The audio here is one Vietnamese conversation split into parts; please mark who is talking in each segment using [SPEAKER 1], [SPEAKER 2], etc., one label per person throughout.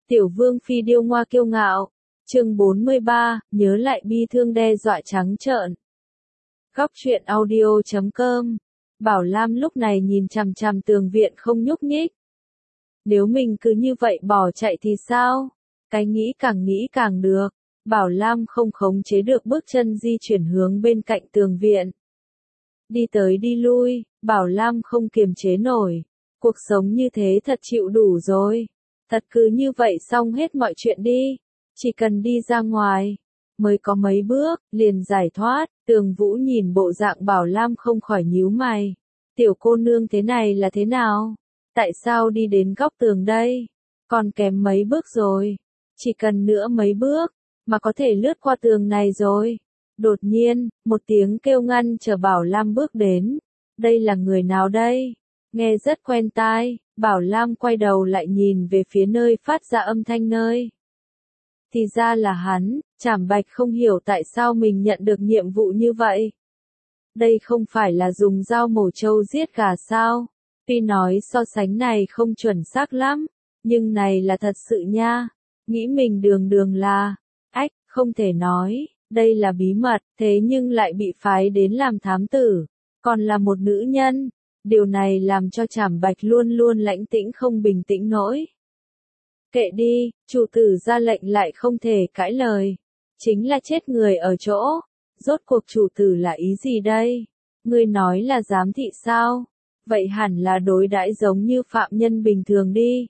[SPEAKER 1] Tiểu vương phi điêu ngoa kiêu ngạo. Chương 43, nhớ lại bi thương đe dọa trắng trợn. Góc truyện audio.com. Bảo Lam lúc này nhìn chằm chằm tường viện không nhúc nhích. Nếu mình cứ như vậy bỏ chạy thì sao? Cái nghĩ càng được. Bảo Lam không khống chế được bước chân di chuyển hướng bên cạnh tường viện. Đi tới đi lui, Bảo Lam không kiềm chế nổi. Cuộc sống như thế thật chịu đủ rồi. Thật cứ như vậy xong hết mọi chuyện đi. Chỉ cần đi ra ngoài, mới có mấy bước, liền giải thoát. Tường Vũ nhìn bộ dạng Bảo Lam không khỏi nhíu mày. Tiểu cô nương thế này là thế nào? Tại sao đi đến góc tường đây? Còn kém mấy bước rồi. Chỉ cần nữa mấy bước, mà có thể lướt qua tường này rồi. Đột nhiên, một tiếng kêu ngăn trở Bảo Lam bước đến. Đây là người nào đây? Nghe rất quen tai. Bảo Lam quay đầu lại nhìn về phía nơi phát ra âm thanh nơi. Thì ra là hắn. Trảm Bạch không hiểu tại sao mình nhận được nhiệm vụ như vậy. Đây không phải là dùng dao mổ trâu giết gà sao? Tuy nói so sánh này không chuẩn xác lắm, nhưng này là thật sự nha. Nghĩ mình đường là, không thể nói, đây là bí mật, thế nhưng lại bị phái đến làm thám tử, còn là một nữ nhân. Điều này làm cho Trảm Bạch luôn luôn lãnh tĩnh không bình tĩnh nổi. Kệ đi, chủ tử ra lệnh lại không thể cãi lời. Chính là chết người ở chỗ. Rốt cuộc chủ tử là ý gì đây? Ngươi nói là giám thị sao? Vậy hẳn là đối đãi giống như phạm nhân bình thường đi.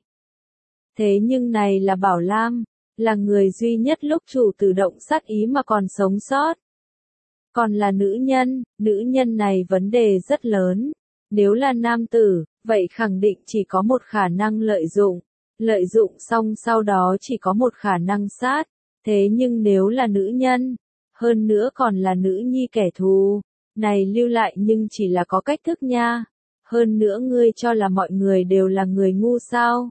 [SPEAKER 1] Thế nhưng này là Bảo Lam, là người duy nhất lúc chủ tử động sát ý mà còn sống sót. Còn là nữ nhân này vấn đề rất lớn. Nếu là nam tử, vậy khẳng định chỉ có một khả năng lợi dụng xong sau đó chỉ có một khả năng sát. Thế nhưng nếu là nữ nhân, hơn nữa còn là nữ nhi kẻ thù, này lưu lại nhưng chỉ là có cách thức nha. Hơn nữa ngươi cho là mọi người đều là người ngu sao?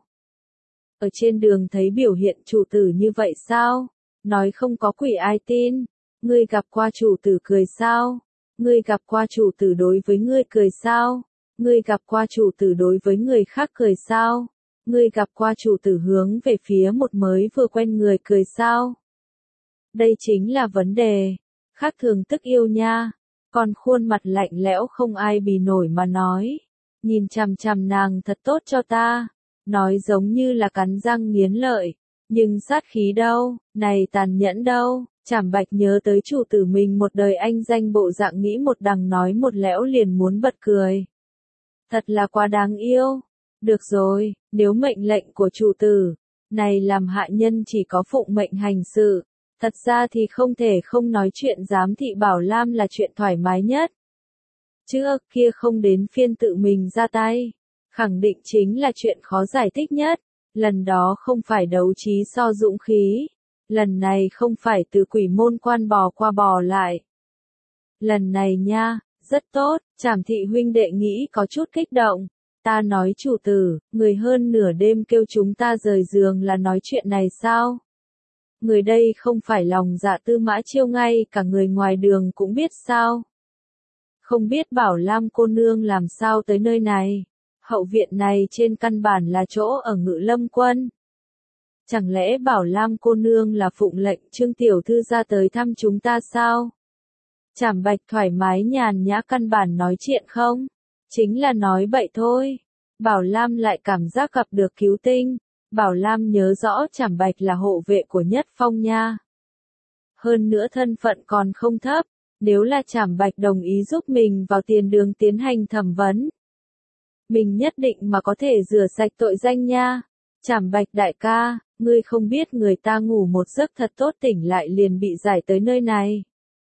[SPEAKER 1] Ở trên đường thấy biểu hiện chủ tử như vậy sao? Nói không có quỷ ai tin. Ngươi gặp qua chủ tử cười sao? Ngươi gặp qua chủ tử đối với ngươi cười sao? Ngươi gặp qua chủ tử đối với người khác cười sao? Ngươi gặp qua chủ tử hướng về phía một mới vừa quen người cười sao? Đây chính là vấn đề. Khác thường tức yêu nha. Còn khuôn mặt lạnh lẽo không ai bì nổi mà nói. Nhìn chằm chằm nàng thật tốt cho ta. Nói giống như là cắn răng nghiến lợi. Nhưng sát khí đâu, này tàn nhẫn đâu. Trảm Bạch nhớ tới chủ tử mình một đời anh danh bộ dạng nghĩ một đằng nói một lẽo liền muốn bật cười. Thật là quá đáng yêu. Được rồi, nếu mệnh lệnh của chủ tử, này làm hạ nhân chỉ có phụng mệnh hành sự. Thật ra thì không thể không nói chuyện giám thị Bảo Lam là chuyện thoải mái nhất. Trước kia không đến phiên tự mình ra tay. Khẳng định chính là chuyện khó giải thích nhất. Lần đó không phải đấu trí so dũng khí. Lần này không phải từ quỷ môn quan bò qua bò lại. Lần này nha, rất tốt, Trảm thị huynh đệ nghĩ có chút kích động. Ta nói chủ tử, người hơn nửa đêm kêu chúng ta rời giường là nói chuyện này sao? Người đây không phải lòng dạ Tư Mã Chiêu ngay cả người ngoài đường cũng biết sao? Không biết Bảo Lam cô nương làm sao tới nơi này? Hậu viện này trên căn bản là chỗ ở Ngự Lâm Quân. Chẳng lẽ Bảo Lam cô nương là phụng lệnh Trương tiểu thư ra tới thăm chúng ta sao? Trảm Bạch thoải mái nhàn nhã căn bản nói chuyện không? Chính là nói bậy thôi. Bảo Lam lại cảm giác gặp được cứu tinh. Bảo Lam nhớ rõ Trảm Bạch là hộ vệ của Nhất Phong nha. Hơn nữa thân phận còn không thấp. Nếu là Trảm Bạch đồng ý giúp mình vào tiền đường tiến hành thẩm vấn, mình nhất định mà có thể rửa sạch tội danh nha. Trảm Bạch đại ca, ngươi không biết người ta ngủ một giấc thật tốt tỉnh lại liền bị giải tới nơi này.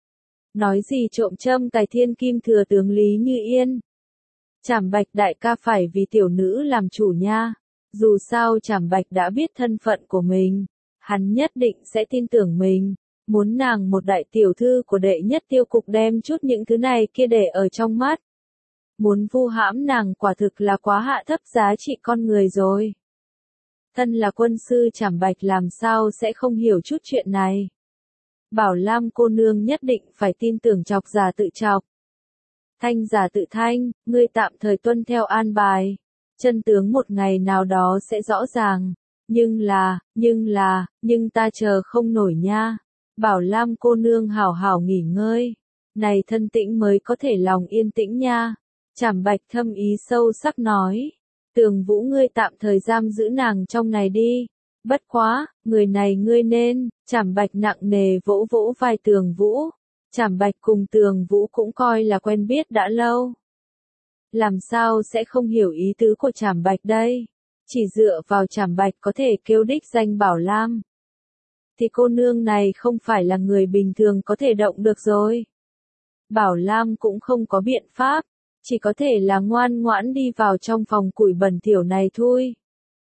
[SPEAKER 1] Nói gì trộm châm cài thiên kim thừa tướng Lý Như Yên. Trảm Bạch đại ca phải vì tiểu nữ làm chủ nha. Dù sao Trảm Bạch đã biết thân phận của mình, hắn nhất định sẽ tin tưởng mình. Muốn nàng một đại tiểu thư của đệ nhất tiêu cục đem chút những thứ này kia để ở trong mắt. Muốn vu hãm nàng quả thực là quá hạ thấp giá trị con người rồi. Thân là quân sư Trảm Bạch làm sao sẽ không hiểu chút chuyện này. Bảo Lam cô nương nhất định phải tin tưởng chọc giả tự chọc. Thanh giả tự thanh, ngươi tạm thời tuân theo an bài. Chân tướng một ngày nào đó sẽ rõ ràng. Nhưng ta chờ không nổi nha. Bảo Lam cô nương hảo hảo nghỉ ngơi. Này thân tĩnh mới có thể lòng yên tĩnh nha. Trảm Bạch thâm ý sâu sắc nói. Tường Vũ ngươi tạm thời giam giữ nàng trong này đi. Bất quá, người này ngươi nên, Trảm Bạch nặng nề vỗ vỗ vai Tường Vũ. Trảm Bạch cùng Tường Vũ cũng coi là quen biết đã lâu. Làm sao sẽ không hiểu ý tứ của Trảm Bạch đây? Chỉ dựa vào Trảm Bạch có thể kêu đích danh Bảo Lam. Thì cô nương này không phải là người bình thường có thể động được rồi. Bảo Lam cũng không có biện pháp, chỉ có thể là ngoan ngoãn đi vào trong phòng củi bẩn thỉu này thôi.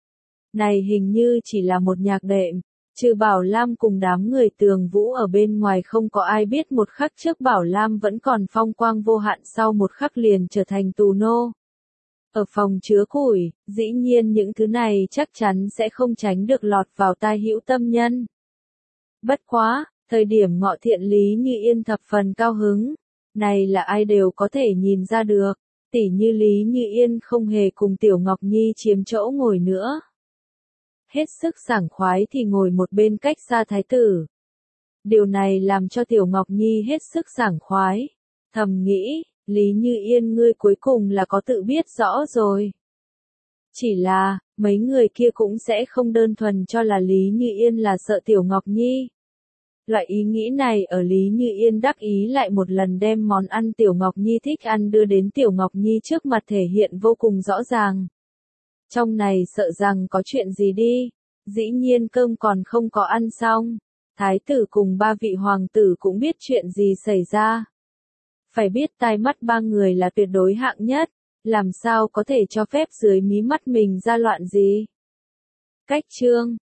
[SPEAKER 1] Này hình như chỉ là một nhạc đệm, trừ Bảo Lam cùng đám người Tường Vũ ở bên ngoài không có ai biết một khắc trước Bảo Lam vẫn còn phong quang vô hạn sau một khắc liền trở thành tù nô. Ở phòng chứa củi, dĩ nhiên những thứ này chắc chắn sẽ không tránh được lọt vào tai hữu tâm nhân. Bất quá, thời điểm Ngọ Thiện Lý Như Yên thập phần cao hứng, này là ai đều có thể nhìn ra được, tỉ như Lý Như Yên không hề cùng Tiểu Ngọc Nhi chiếm chỗ ngồi nữa. Hết sức sảng khoái thì ngồi một bên cách xa thái tử. Điều này làm cho Tiểu Ngọc Nhi hết sức sảng khoái, thầm nghĩ, Lý Như Yên ngươi cuối cùng là có tự biết rõ rồi. Chỉ là, mấy người kia cũng sẽ không đơn thuần cho là Lý Như Yên là sợ Tiểu Ngọc Nhi. Loại ý nghĩ này ở Lý Như Yên đắc ý lại một lần đem món ăn Tiểu Ngọc Nhi thích ăn đưa đến Tiểu Ngọc Nhi trước mặt thể hiện vô cùng rõ ràng. Trong này sợ rằng có chuyện gì đi, dĩ nhiên cơm còn không có ăn xong. Thái tử cùng ba vị hoàng tử cũng biết chuyện gì xảy ra. Phải biết tai mắt ba người là tuyệt đối hạng nhất, làm sao có thể cho phép dưới mí mắt mình ra loạn gì. Cách chương